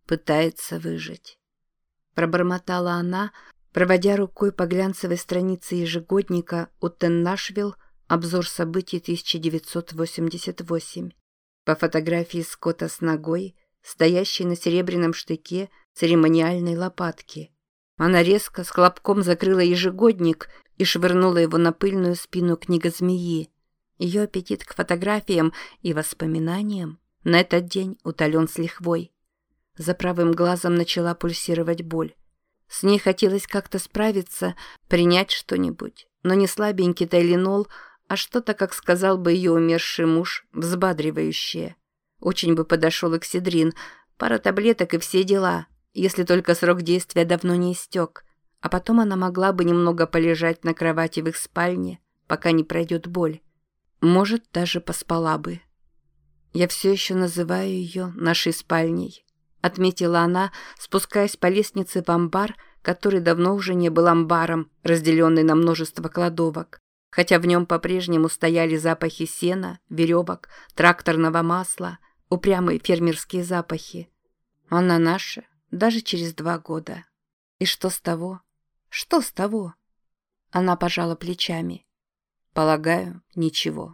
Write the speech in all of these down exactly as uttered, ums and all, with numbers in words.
Пытается выжить. Пробормотала она, проводя рукой по глянцевой странице ежегодника «Уттен Нашвилл. Обзор событий тысяча девятьсот восемьдесят восемь». По фотографии Скотта с ногой, стоящей на серебряном штыке церемониальной лопатки. Она резко с хлопком закрыла ежегодник и швырнула его на пыльную спину книгозмеи. Ее аппетит к фотографиям и воспоминаниям на этот день утолен с лихвой. За правым глазом начала пульсировать боль. С ней хотелось как-то справиться, принять что-нибудь, но не слабенький тайленол, а что-то, как сказал бы ее умерший муж, взбадривающее. Очень бы подошел экседрин, пара таблеток и все дела, если только срок действия давно не истек, а потом она могла бы немного полежать на кровати в их спальне, пока не пройдет боль. Может, даже поспала бы. Я все еще называю ее нашей спальней, отметила она, спускаясь по лестнице в амбар, который давно уже не был амбаром, разделенный на множество кладовок, хотя в нем по-прежнему стояли запахи сена, веревок, тракторного масла, упрямые фермерские запахи. Она наша даже через два года. И что с того? Что с того? Она пожала плечами. Полагаю, ничего.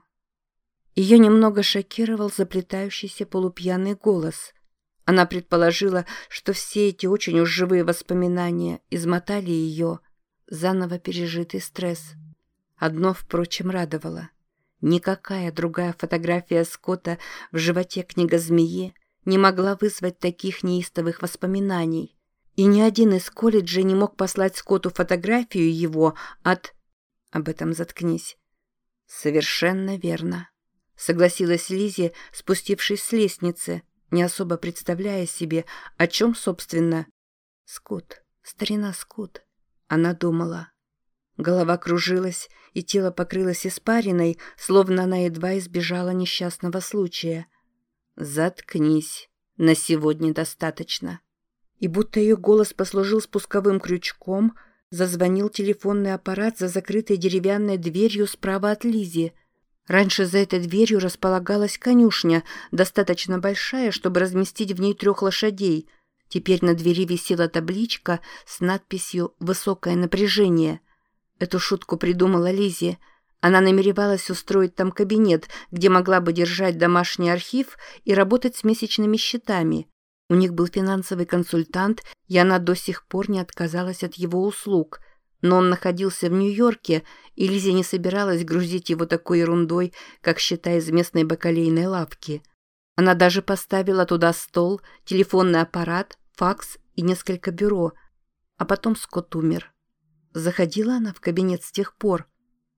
Ее немного шокировал заплетающийся полупьяный голос. Она предположила, что все эти очень уж живые воспоминания измотали ее, заново пережитый стресс. Одно, впрочем, радовало. Никакая другая фотография Скотта в животе книгозмеи не могла вызвать таких неистовых воспоминаний. И ни один из колледжей не мог послать Скотту фотографию его от... Об этом заткнись. Совершенно верно. Согласилась Лиззи, спустившись с лестницы, не особо представляя себе, о чем, собственно... Скотт, старина Скотт. Она думала. Голова кружилась, и тело покрылось испариной, словно она едва избежала несчастного случая. «Заткнись. На сегодня достаточно». И будто ее голос послужил спусковым крючком, зазвонил телефонный аппарат за закрытой деревянной дверью справа от Лиззи. Раньше за этой дверью располагалась конюшня, достаточно большая, чтобы разместить в ней трех лошадей. Теперь на двери висела табличка с надписью «Высокое напряжение». Эту шутку придумала Лиззи. Она намеревалась устроить там кабинет, где могла бы держать домашний архив и работать с месячными счетами. У них был финансовый консультант, и она до сих пор не отказалась от его услуг. Но он находился в Нью-Йорке, и Лиззи не собиралась грузить его такой ерундой, как счета из местной бакалейной лавки. Она даже поставила туда стол, телефонный аппарат, факс и несколько бюро. А потом Скотт умер. Заходила она в кабинет с тех пор.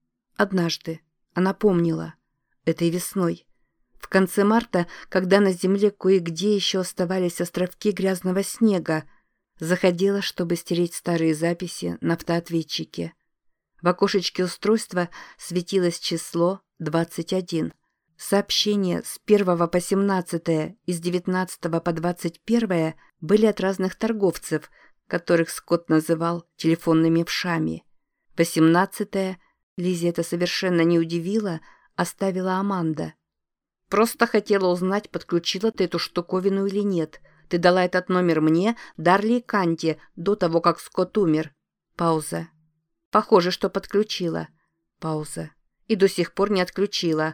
Однажды. Она помнила. Этой весной. В конце марта, когда на земле кое-где еще оставались островки грязного снега, заходила, чтобы стереть старые записи на автоответчике. В окошечке устройства светилось число двадцать один. Сообщения с первого по семнадцатое и с девятнадцатого по двадцать первое были от разных торговцев, которых Скотт называл телефонными вшами. восемнадцатое, Лиззи это совершенно не удивило, оставила Аманда. «Просто хотела узнать, подключила ты эту штуковину или нет. Ты дала этот номер мне, Дарли и Канте, до того, как Скотт умер». Пауза. «Похоже, что подключила». Пауза. «И до сих пор не отключила».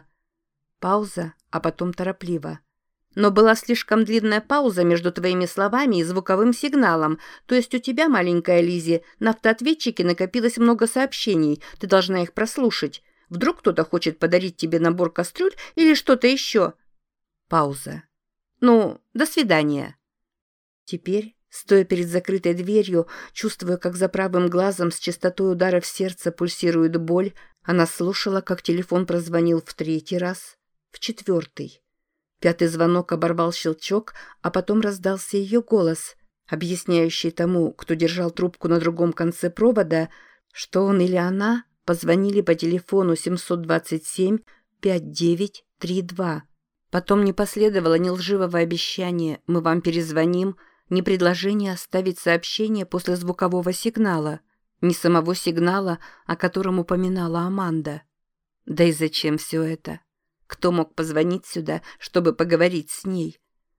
Пауза, а потом торопливо. «Но была слишком длинная пауза между твоими словами и звуковым сигналом. То есть у тебя, маленькая Лиззи, на автоответчике накопилось много сообщений. Ты должна их прослушать. Вдруг кто-то хочет подарить тебе набор кастрюль или что-то еще?» Пауза. «Ну, до свидания». Теперь, стоя перед закрытой дверью, чувствуя, как за правым глазом с частотой ударов сердца пульсирует боль, она слушала, как телефон прозвонил в третий раз, в четвертый. Пятый звонок оборвал щелчок, а потом раздался ее голос, объясняющий тому, кто держал трубку на другом конце провода, что он или она позвонили по телефону семьсот двадцать семь пятьдесят девять тридцать два. Потом не последовало ни лживого обещания «мы вам перезвоним», ни предложения оставить сообщение после звукового сигнала, ни самого сигнала, о котором упоминала Аманда. Да и зачем все это? Кто мог позвонить сюда, чтобы поговорить с ней?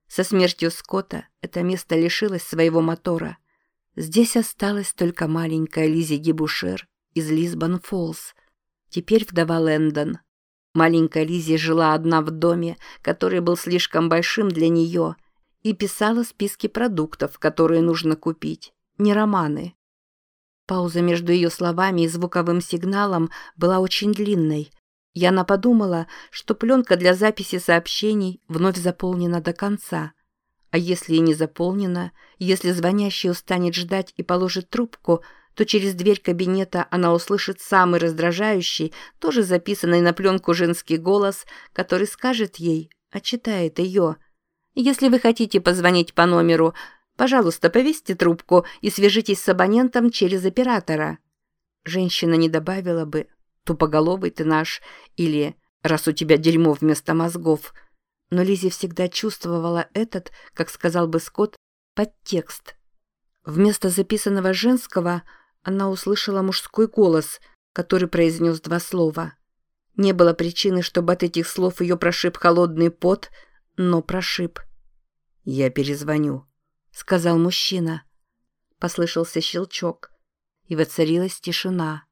Со смертью Скотта это место лишилось своего мотора. Здесь осталась только маленькая Лиззи Гибушер из Лисбон-Фоллс, теперь вдова Лэндон. Маленькая Лиззи жила одна в доме, который был слишком большим для нее, и писала списки продуктов, которые нужно купить, не романы. Пауза между ее словами и звуковым сигналом была очень длинной, и она подумала, что пленка для записи сообщений вновь заполнена до конца. А если и не заполнена, если звонящий устанет ждать и положит трубку, то через дверь кабинета она услышит самый раздражающий, тоже записанный на пленку женский голос, который скажет ей, а читает ее: «Если вы хотите позвонить по номеру, пожалуйста, повесьте трубку и свяжитесь с абонентом через оператора». Женщина не добавила бы «тупоголовый ты наш» или «раз у тебя дерьмо вместо мозгов». Но Лиззи всегда чувствовала этот, как сказал бы Скотт, подтекст. Вместо записанного женского она услышала мужской голос, который произнес два слова. Не было причины, чтобы от этих слов ее прошиб холодный пот, но прошиб. «Я перезвоню», — сказал мужчина. Послышался щелчок, и воцарилась тишина.